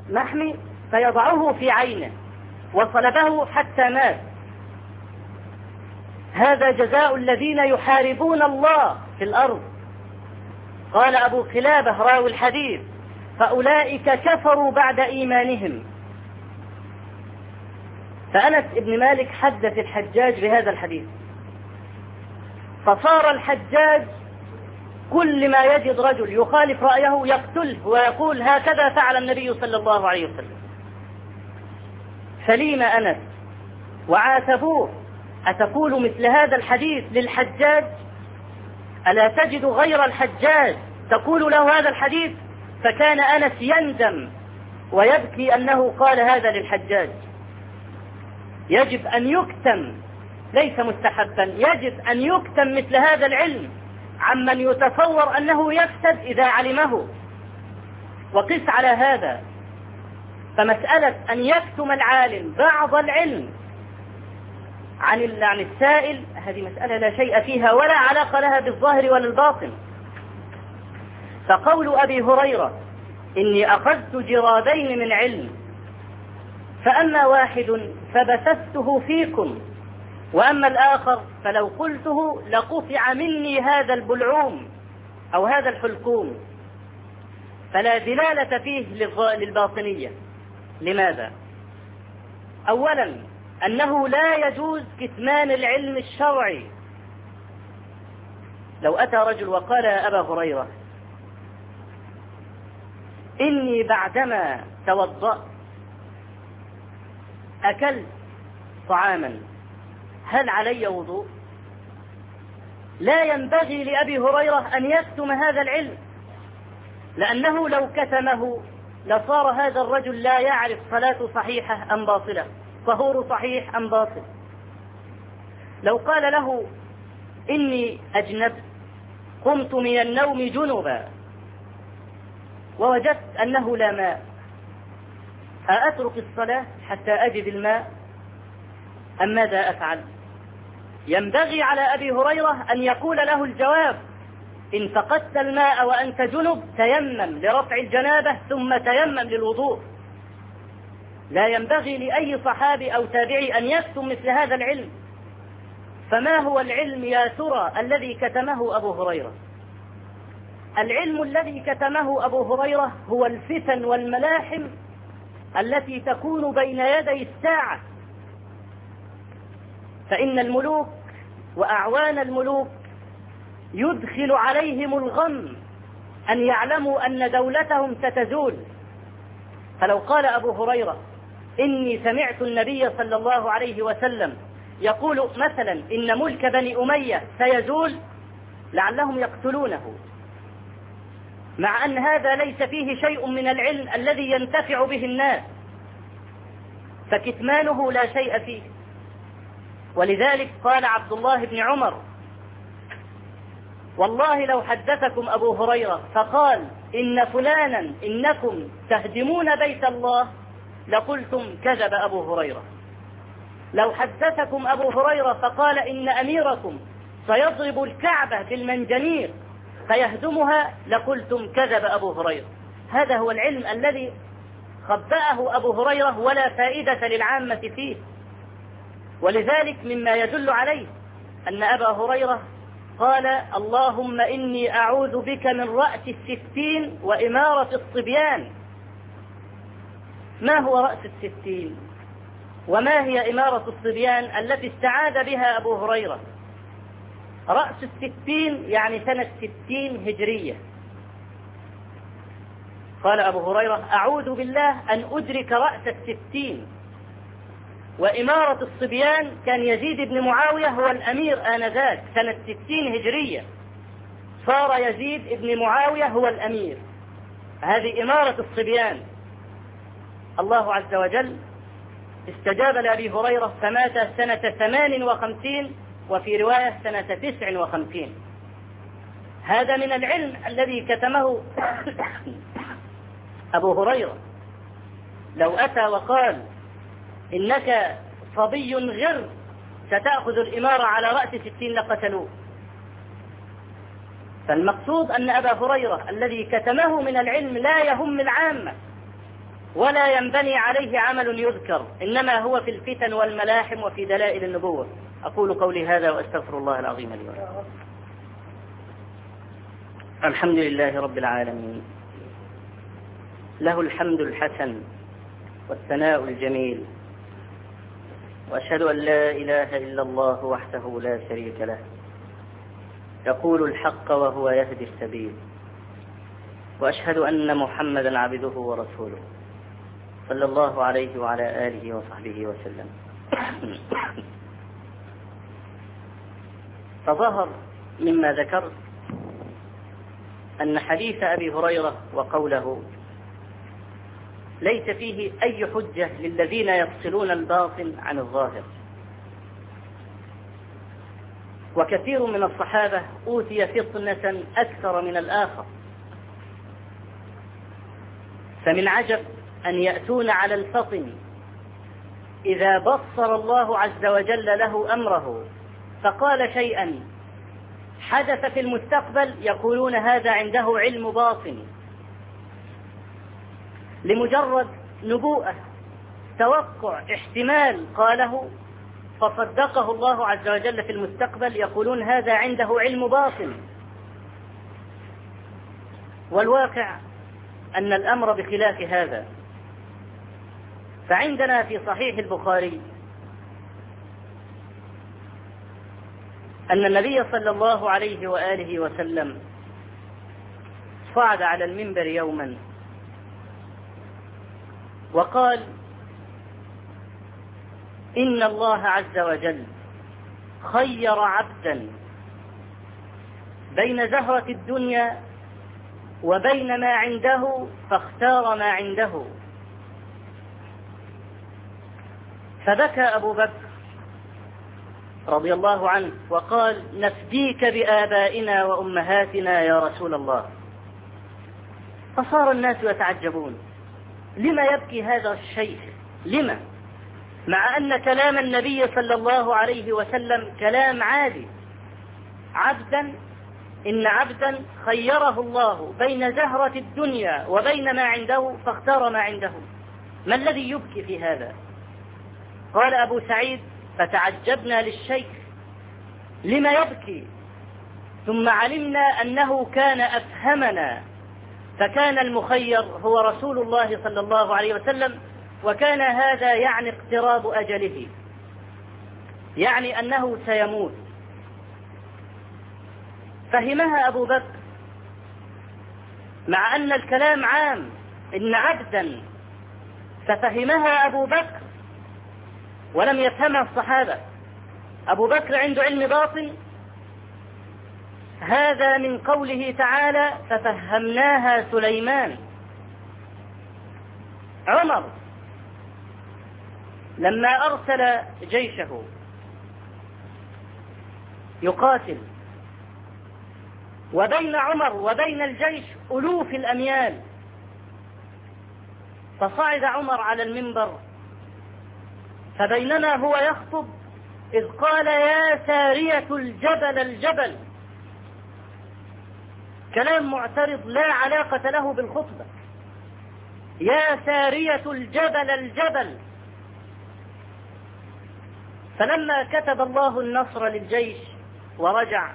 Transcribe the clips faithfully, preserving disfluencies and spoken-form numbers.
محمي فيضعه في عينه وصلبه حتى مات. هذا جزاء الذين يحاربون الله في الأرض. قال أبو قلابة راوي الحديث: فأولئك كفروا بعد إيمانهم. فأنس بن مالك حدث الحجاج بهذا الحديث، فصار الحجاج كل ما يجد رجل يخالف رأيه يقتله ويقول: هكذا فعل النبي صلى الله عليه وسلم. فليم أنس وعاتبوه: أتقول مثل هذا الحديث للحجاج؟ ألا تجد غير الحجاج تقول له هذا الحديث؟ فكان أنس يندم ويبكي أنه قال هذا للحجاج. يجب أن يكتم، ليس مستحبا، يجب أن يكتم مثل هذا العلم عمن يتصور أنه يفسد إذا علمه. وقس على هذا، فمسألة أن يكتم العالم بعض العلم عن عن السائل هذه مسألة لا شيء فيها ولا علاقة لها بالظاهر ولا الباطن. فقول أبي هريرة: إني أخذت جرادين من علم، فأما واحد فبثثته فيكم، وأما الآخر فلو قلته لقطع مني هذا البلعوم أو هذا الحلقوم، فلا دلالة فيه للباطنية. لماذا؟ أولا أنه لا يجوز كتمان العلم الشرعي. لو أتى رجل وقال يا أبا هريرة: إني بعدما توضأت أكلت طعاما، هل علي وضوء؟ لا ينبغي لأبي هريرة أن يكتم هذا العلم، لأنه لو كتمه لصار هذا الرجل لا يعرف صلاته صحيحة أم باطلة، طهور صحيح أم باطل. لو قال له: إني أجنبت، قمت من النوم جنبا ووجدت أنه لا ماء، أأترك الصلاة حتى أجد الماء أم ماذا أفعل؟ ينبغي على أبي هريرة أن يقول له الجواب: إن فقدت الماء وأنت جنب تيمم لرفع الجنابة ثم تيمم للوضوء. لا ينبغي لأي صحابي أو تابعي أن يكتم مثل هذا العلم. فما هو العلم يا ترى الذي كتمه أبو هريرة؟ العلم الذي كتمه أبو هريرة هو الفتن والملاحم التي تكون بين يدي الساعة. فإن الملوك وأعوان الملوك يدخل عليهم الغم أن يعلموا أن دولتهم ستزول. فلو قال أبو هريرة: إني سمعت النبي صلى الله عليه وسلم يقول مثلا إن ملك بني أمية سيزول، لعلهم يقتلونه، مع أن هذا ليس فيه شيء من العلم الذي ينتفع به الناس، فكتمانه لا شيء فيه. ولذلك قال عبد الله بن عمر: والله لو حدثكم أبو هريرة فقال إن فلانا إنكم تهدمون بيت الله لقلتم كذب أبو هريرة. لو حدثكم أبو هريرة فقال إن أميركم سيضرب الكعبة بالمنجنيق فيهدمها لقلتم كذب أبو هريرة. هذا هو العلم الذي خبأه أبو هريرة ولا فائدة للعامة فيه. ولذلك مما يدل عليه أن أبا هريرة قال: اللهم إني أعوذ بك من رأس الستين وإمارة الصبيان. ما هو رأس الستين وما هي إمارة الصبيان التي استعاذ بها أبو هريرة؟ رأس الستين يعني سنة ستين هجرية. قال أبو هريرة: أعوذ بالله أن أدرك رأس الستين. وإمارة الصبيان كان يزيد بن معاوية هو الأمير آنذاك سنة ستين هجرية، صار يزيد بن معاوية هو الأمير. هذه إمارة الصبيان. الله عز وجل استجاب لأبي هريرة فمات سنة ثمان وخمسين، وفي رواية سنة تسع وخمسين. هذا من العلم الذي كتمه أبو هريرة. لو أتى وقال: إنك صبي غر ستأخذ الإمارة على رأس ستين لقتلوه. فالمقصود أن أبا هريرة الذي كتمه من العلم لا يهم العامة، ولا ينبني عليه عمل يذكر، إنما هو في الفتن والملاحم وفي دلائل النبوة. أقول قولي هذا وأستغفر الله العظيم لي ولكم. الحمد لله رب العالمين، له الحمد الحسن والثناء الجميل، وأشهد أن لا إله إلا الله وحده لا شريك له، يقول الحق وهو يهدي السبيل، وأشهد أن محمدا عبده ورسوله صلى الله عليه وعلى آله وصحبه وسلم. فظهر مما ذكرت أن حديث أبي هريرة وقوله ليس فيه أي حجة للذين يفصلون الباطن عن الظاهر. وكثير من الصحابة أوتي فطنة أكثر من الآخر، فمن عجب أن يأتون على الفطن إذا بصر الله عز وجل له أمره فقال شيئا حدث في المستقبل يقولون هذا عنده علم باطن، لمجرد نبوءة توقع احتمال قاله فصدقه الله عز وجل في المستقبل يقولون هذا عنده علم باطن. والواقع أن الأمر بخلاف هذا. فعندنا في صحيح البخاري أن النبي صلى الله عليه وآله وسلم صعد على المنبر يوما وقال إن الله عز وجل خير عبدا بين زهرة الدنيا وبين ما عنده فاختار ما عنده. فبكى أبو بكر رضي الله عنه وقال نفديك بآبائنا وأمهاتنا يا رسول الله. فصار الناس يتعجبون لما يبكي هذا الشيخ، لما، مع أن كلام النبي صلى الله عليه وسلم كلام عادي. عبدا إن عبدا خيره الله بين زهرة الدنيا وبين ما عنده فاختار ما عنده، ما الذي يبكي في هذا؟ قال أبو سعيد فتعجبنا للشيخ لما يبكي، ثم علمنا أنه كان أفهمنا، فكان المخير هو رسول الله صلى الله عليه وسلم، وكان هذا يعني اقتراب أجله، يعني أنه سيموت. فهمها أبو بكر مع أن الكلام عام إن عبدا، ففهمها أبو بكر ولم يفهمها الصحابة. أبو بكر عنده علم باطن، هذا من قوله تعالى ففهمناها سليمان. عمر لما أرسل جيشه يقاتل وبين عمر وبين الجيش ألوف الأميال، فصعد عمر على المنبر فبينما هو يخطب إذ قال يا سارية الجبل الجبل، كلام معترض لا علاقة له بالخطبة، يا سارية الجبل الجبل. فلما كتب الله النصر للجيش ورجع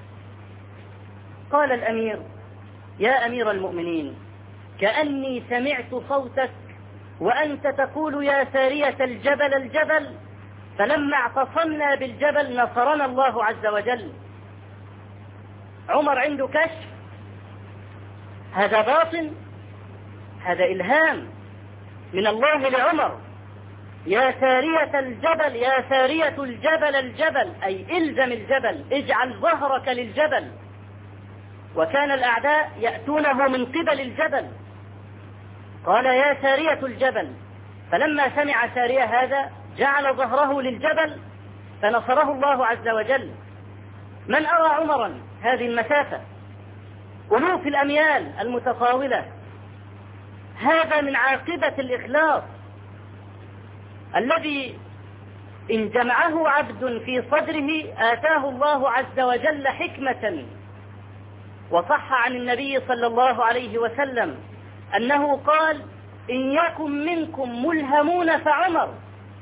قال الأمير يا أمير المؤمنين كأني سمعت صوتك وأنت تقول يا سارية الجبل الجبل، فلما اعتصمنا بالجبل نصرنا الله عز وجل. عمر عنده كشف، هذا باطن، هذا إلهام من الله لعمر. يا سارية الجبل يا سارية الجبل الجبل، أي إلزم الجبل، اجعل ظهرك للجبل. وكان الأعداء يأتونه من قبل الجبل، قال يا سارية الجبل، فلما سمع سارية هذا جعل ظهره للجبل فنصره الله عز وجل. من أرى عمرا هذه المسافة، ألوف الأميال المتطاولة، هذا من عاقبة الإخلاص الذي إن جمعه عبد في صدره آتاه الله عز وجل حكمة. وصح عن النبي صلى الله عليه وسلم أنه قال إن يكن منكم ملهمون فعمر،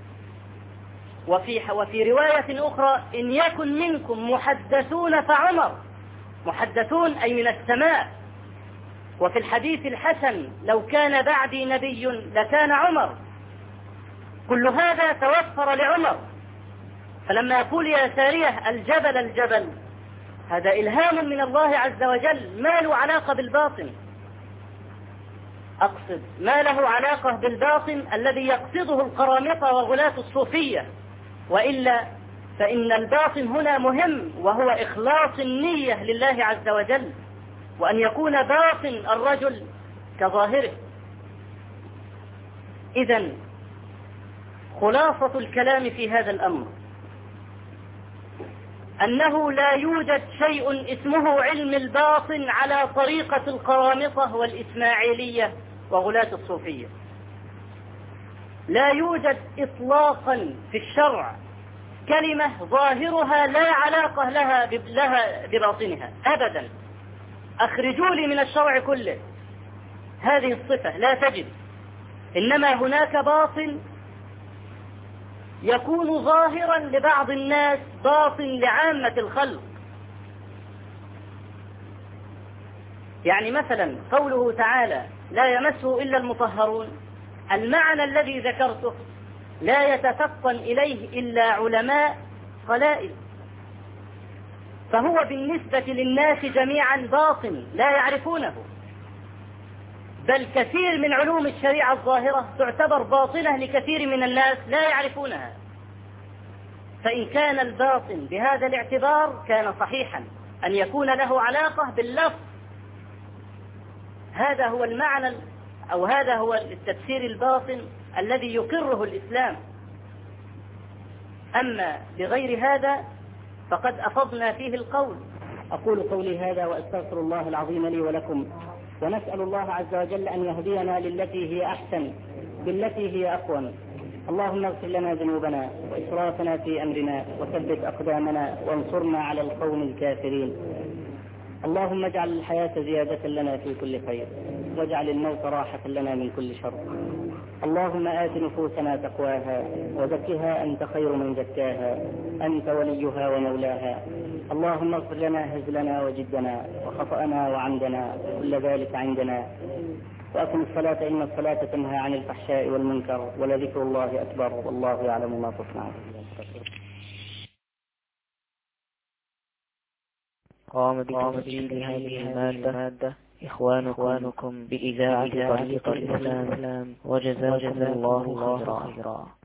وفي وفي رواية أخرى إن يكن منكم محدثون فعمر، محدثون أي من السماء. وفي الحديث الحسن لو كان بعدي نبي لكان عمر. كل هذا توفر لعمر. فلما يقول يا سارية الجبل الجبل، هذا إلهام من الله عز وجل، ما له علاقة بالباطن. أقصد ما له علاقة بالباطن الذي يقصده القرامطة وغلاة الصوفية، وإلا فإن الباطن هنا مهم، وهو إخلاص النية لله عز وجل، وأن يكون باطن الرجل كظاهره. إذن خلاصة الكلام في هذا الأمر أنه لا يوجد شيء اسمه علم الباطن على طريقة القرامطة والإسماعيلية وغلاة الصوفية. لا يوجد إطلاقا في الشرع كلمة ظاهرها لا علاقة لها لها بباطنها أبدا. أخرجوا لي من الشرع كله هذه الصفة، لا تجد. إنما هناك باطن يكون ظاهرا لبعض الناس، باطن لعامة الخلق. يعني مثلا قوله تعالى لا يمسه إلا المطهرون، المعنى الذي ذكرته لا يتفطن إليه إلا علماء قلائل، فهو بالنسبة للناس جميعا باطن لا يعرفونه، بل كثير من علوم الشريعة الظاهرة تعتبر باطنة لكثير من الناس لا يعرفونها. فإن كان الباطن بهذا الاعتبار كان صحيحا أن يكون له علاقة باللفظ. هذا هو المعنى أو هذا هو التفسير الباطن الذي يقره الإسلام. أما بغير هذا فقد أفضنا فيه القول. أقول قولي هذا وأستغفر الله العظيم لي ولكم، ونسأل الله عز وجل أن يهدينا للتي هي أحسن بالتي هي أقوم. اللهم اغفر لنا ذنوبنا وإسرافنا في أمرنا وثبت أقدامنا وانصرنا على القوم الكافرين. اللهم اجعل الحياة زيادة لنا في كل خير، واجعل الموت راحة لنا من كل شر. اللهم آت نفوسنا تقواها وزكها أنت خير من زكاها، أنت وليها ومولاها. اللهم اغفر لنا هزلنا وجدنا وخطأنا وعمدنا كل ذلك عندنا، وأقم الصلاة إن الصلاة تنهى عن الفحشاء والمنكر، ولذكر الله أكبر والله يعلم ما تصنعون. قام بتسجيل هذه المادة إخوانكم بإذاعة طريق الإسلام، وجزاكم الله خيرا.